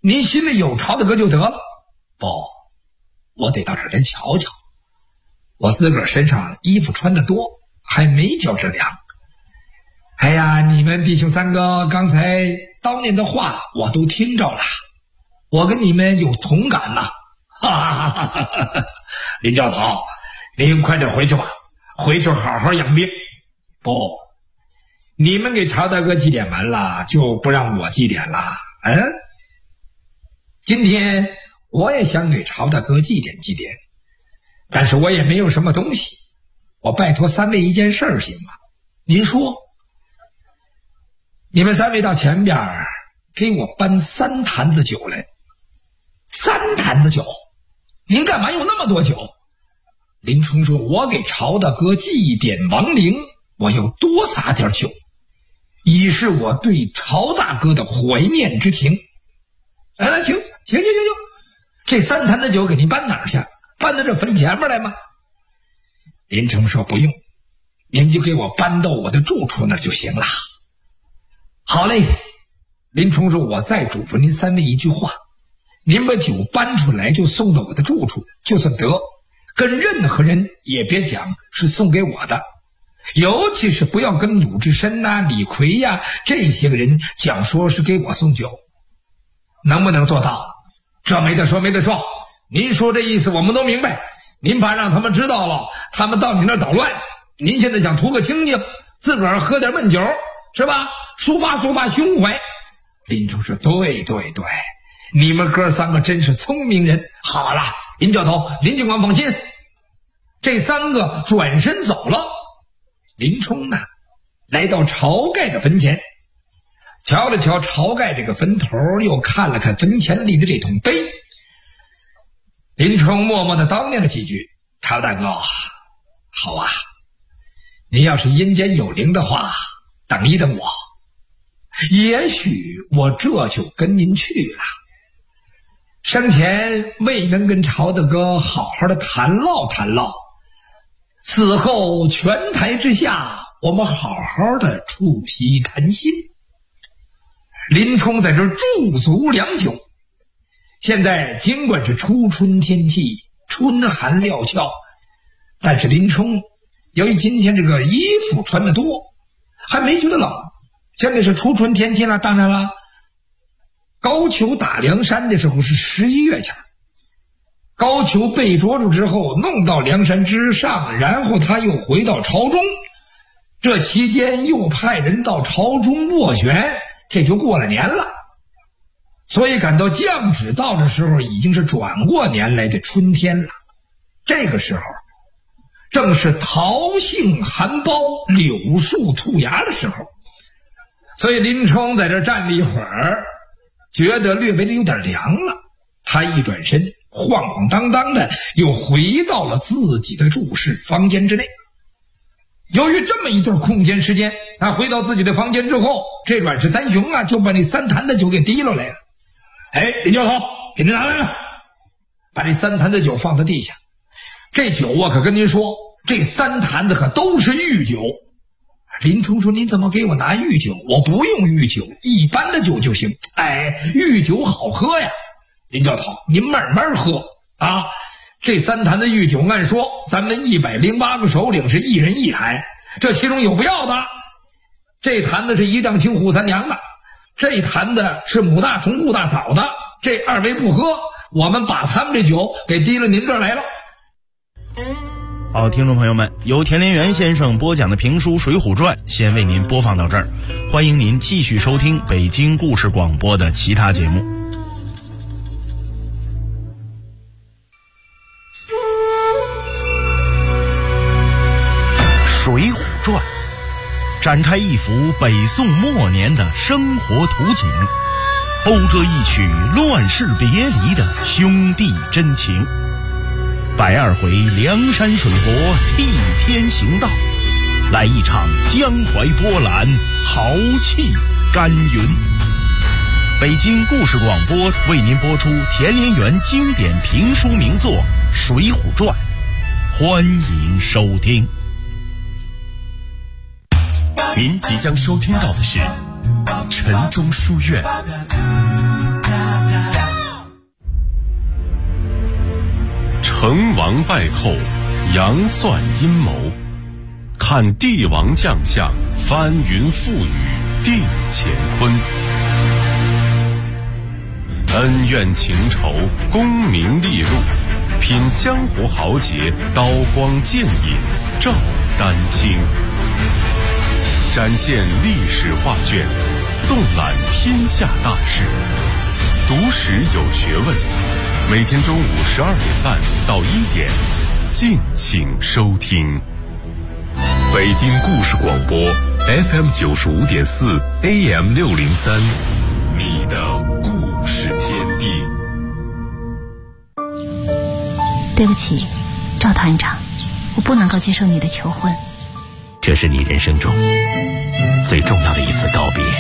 你心里有朝大哥就得了。不，我得到这儿来瞧瞧。我自个儿身上衣服穿得多，还没觉着凉。哎呀，你们弟兄三个刚才叨念的话我都听着了，我跟你们有同感呐。哈哈哈哈哈！林教头，您快点回去吧，回去好好养病。不，你们给曹大哥祭奠完了，就不让我祭奠了。今天我也想给曹大哥祭奠祭奠，但是我也没有什么东西，我拜托三位一件事行吗？您说，你们三位到前边给我搬3坛子酒来。3坛子酒？您干嘛用那么多酒？林冲说，我给曹大哥祭奠亡灵，我又多撒点酒，以示我对曹大哥的怀念之情。来，行，这3坛子酒给您搬哪儿去？搬到这坟前面来吗？林冲说，不用，您就给我搬到我的住处那儿就行了。好嘞，林冲说，我再嘱咐您三位一句话，您把酒搬出来就送到我的住处就算得，跟任何人也别讲是送给我的，尤其是不要跟鲁智深李逵这些个人讲说是给我送酒。能不能做到？这没得说，您说这意思我们都明白，您怕让他们知道了，他们到你那儿捣乱，您现在想图个清静，自个儿喝点闷酒是吧？抒发胸怀。林冲说，对，你们哥3个真是聪明人。好了，林教头，林警官放心。这3个转身走了。林冲呢，来到晁盖的坟前，瞧了瞧晁盖这个坟头，又看了看坟前立的这桶碑。林冲默默地叨念了几句，晁大哥，好啊，您要是阴间有灵的话，等一等我，也许我这就跟您去了。生前未能跟晁大哥好好的谈唠，死后泉台之下，我们好好的促膝谈心。林冲在这驻足良久，现在尽管是初春天气，春寒料峭，但是林冲由于今天这个衣服穿得多，还没觉得冷。现在是初春天气了，当然了，高俅打梁山的时候是11月前，高俅被捉住之后弄到梁山之上，然后他又回到朝中，这期间又派人到朝中斡旋，这就过了年了。所以赶到降旨到的时候，已经是转过年来的春天了。这个时候正是桃杏含苞，柳树吐芽的时候，所以林冲在这站了一会儿，觉得略微的有点凉了，他一转身，晃晃荡荡的又回到了自己的住室房间之内。由于这么一段空间时间，他回到自己的房间之后，这阮氏三雄就把那3坛的酒给提溜来了。林教头，给您拿来了。把这3坛的酒放在地下。这酒我可跟您说，这3坛子可都是御酒。林冲说，您怎么给我拿御酒？我不用御酒，一般的酒就行。御酒好喝呀。林教头，您慢慢喝啊。这3坛的御酒，按说咱们108个首领是一人1坛，这其中有不要的。这坛子是一丈青扈三娘的，这坛子是母大虫顾大嫂的，这2位不喝，我们把他们这酒给提了您这儿来了。 好，听众朋友们，由田连元先生播讲的评书《水浒传》先为您播放到这儿，欢迎您继续收听北京故事广播的其他节目。《水浒传》展开一幅北宋末年的生活图景，讴歌一曲乱世别离的兄弟真情。102回梁山水泊替天行道，来一场江淮波澜，豪气干云。北京故事广播为您播出田连元经典评书名作《水浒传》，欢迎收听。 您即将收听到的是晨钟书院。 成王败寇，杨算阴谋，看帝王将相，翻云覆雨，定乾坤。恩怨情仇，功名利禄，品江湖豪杰，刀光剑影，照丹青。展现历史画卷，纵览天下大事，读史有学问。每天中午12点半到1点，敬请收听。北京故事广播 FM 95.4 AM 603，你的故事天地。 对不起，赵团长，我不能够接受你的求婚。 这是你人生中最重要的一次告别，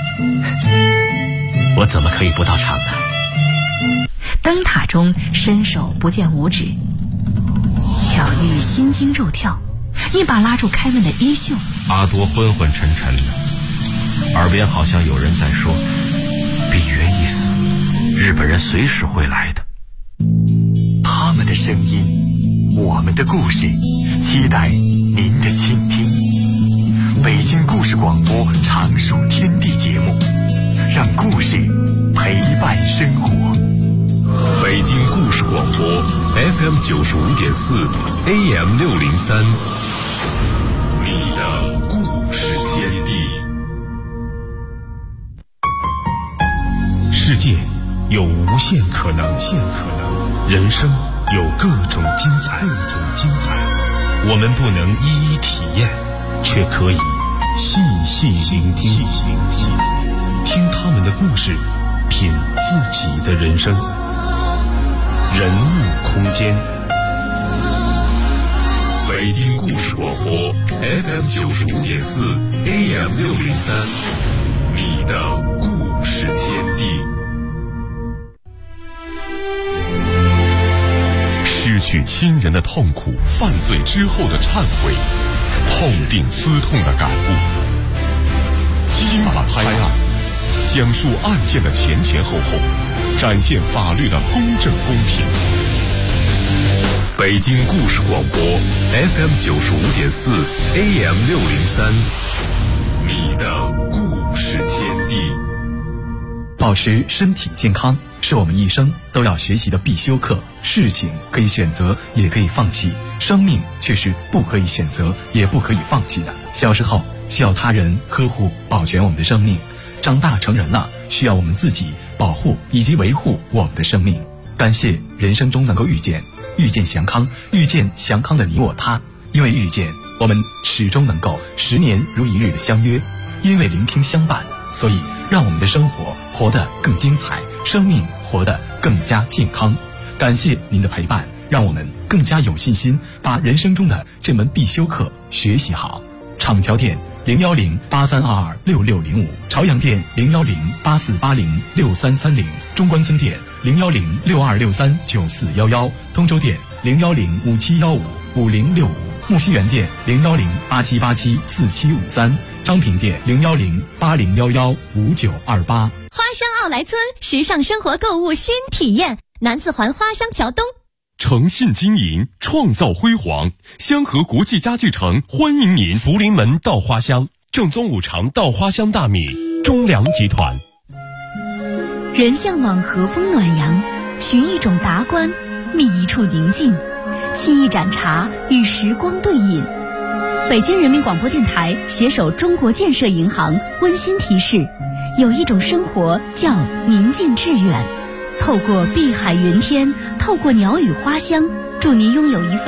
我怎么可以不到场呢？ 灯塔中伸手不见五指，巧遇心惊肉跳，一把拉住开门的衣袖。 阿多昏昏沉沉的，耳边好像有人在说：比约一死，日本人随时会来的。 他们的声音，我们的故事，期待您的倾听。北京故事广播常数天地节目，让故事陪伴生活。 北京故事广播 FM 95.4 AM 603，你的故事天地。 世界有无限可能，人生有各种精彩。我们不能一一体验，却可以细细聆听，听他们的故事，品自己的人生。人物空间， 北京故事广播 FM 95.4 AM 603，你的故事天地。失去亲人的痛苦，犯罪之后的忏悔，痛定思痛的感悟。今晚拍案，讲述案件的前前后后，展现法律的公正公平。北京故事广播 FM 95.4 AM 603，你的故事天地。 保持身体健康是我们一生都要学习的必修课。事情可以选择，也可以放弃，生命却是不可以选择，也不可以放弃的。小时候需要他人呵护保全我们的生命，长大成人了需要我们自己保护以及维护我们的生命。感谢人生中能够遇见祥康，遇见祥康的你我他。因为遇见，我们始终能够10年如一日的相约；因为聆听相伴，所以让我们的生活活得更精彩，生命活得更加健康。感谢您的陪伴，让我们更加有信心把人生中的这门必修课学习好。厂桥店01083226605，朝阳店01084806330，中关村店01062639411，通州店01057155065，木樨园店01087874753，昌平店01080115928。 花乡奥莱村时尚生活购物新体验，南四环花乡桥东。 诚信经营，创造辉煌。香河国际家具城欢迎您。福临门到花乡，正宗五常到花乡大米，中粮集团。 人向往和风暖阳，寻一种达观，觅一处宁静，沏一盏茶，与时光对饮。北京人民广播电台携手中国建设银行温馨提示：有一种生活叫宁静致远。透过碧海云天，透过鸟语花香，祝您拥有一份